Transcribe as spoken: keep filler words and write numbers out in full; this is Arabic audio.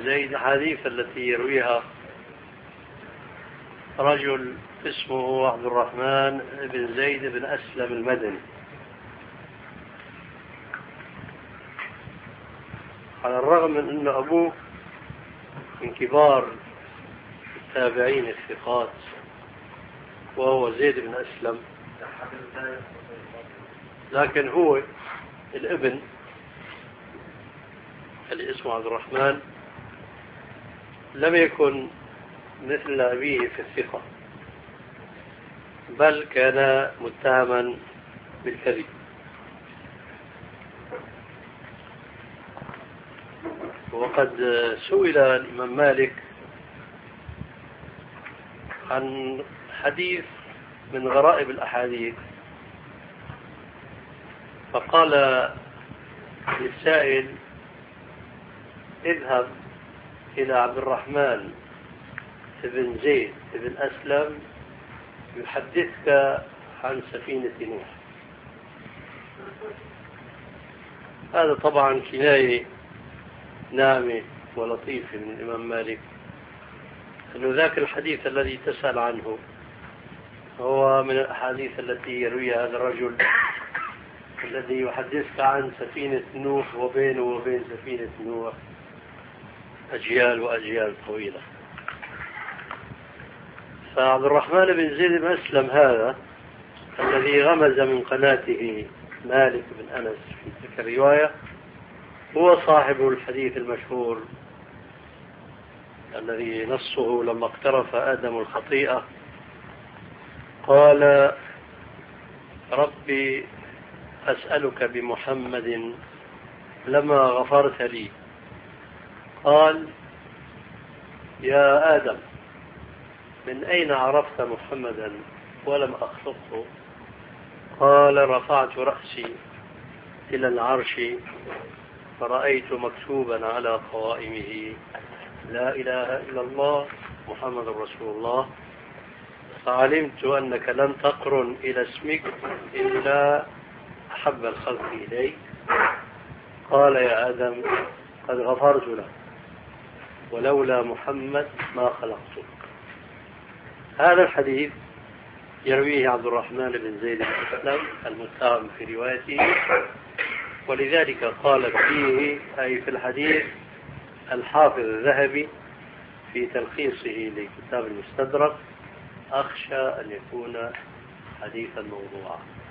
زيد الحديث التي يرويها رجل اسمه عبد الرحمن بن زيد بن أسلم المدني، على الرغم من أن أبوه من كبار التابعين الثقات وهو زيد بن أسلم، لكن هو الابن اللي اسمه عبد الرحمن لم يكن مثل أبيه في الثقة، بل كان متهما بالكذب. وقد سئل الإمام مالك عن حديث من غرائب الأحاديث، فقال للسائل: اذهب إلى عبد الرحمن بن زيد بن أسلم يحدثك عن سفينة نوح. هذا طبعا كناية ناعمة ولطيفة من الإمام مالك، أنه ذاك الحديث الذي تسأل عنه هو من الأحاديث التي يرويها هذا الرجل الذي يحدثك عن سفينة نوح، وبينه وبين سفينة نوح أجيال وأجيال طويلة. فعبد الرحمن بن زيد بن أسلم هذا الذي غمز من قناته مالك بن أنس في تلك الرواية هو صاحب الحديث المشهور الذي نصه: لما اقترف آدم الخطيئة قال: ربي أسألك بمحمد لما غفرت لي. قال: يا آدم، من أين عرفت محمدا ولم أخلقه؟ قال: رفعت رأسي إلى العرش فرأيت مكتوبا على قوائمه: لا إله إلا الله محمد رسول الله، فعلمت أنك لن تقرن إلى اسمك إلا أحب الخلق إليك. قال: يا آدم، قد غفرت لك، ولولا محمد ما خلقتك. هذا الحديث يرويه عبد الرحمن بن زيد بن أسلم المتهم في روايته، ولذلك قال فيه أي في الحديث الحافظ الذهبي في تلخيصه لكتاب المستدرك: أخشى أن يكون حديثا موضوعا.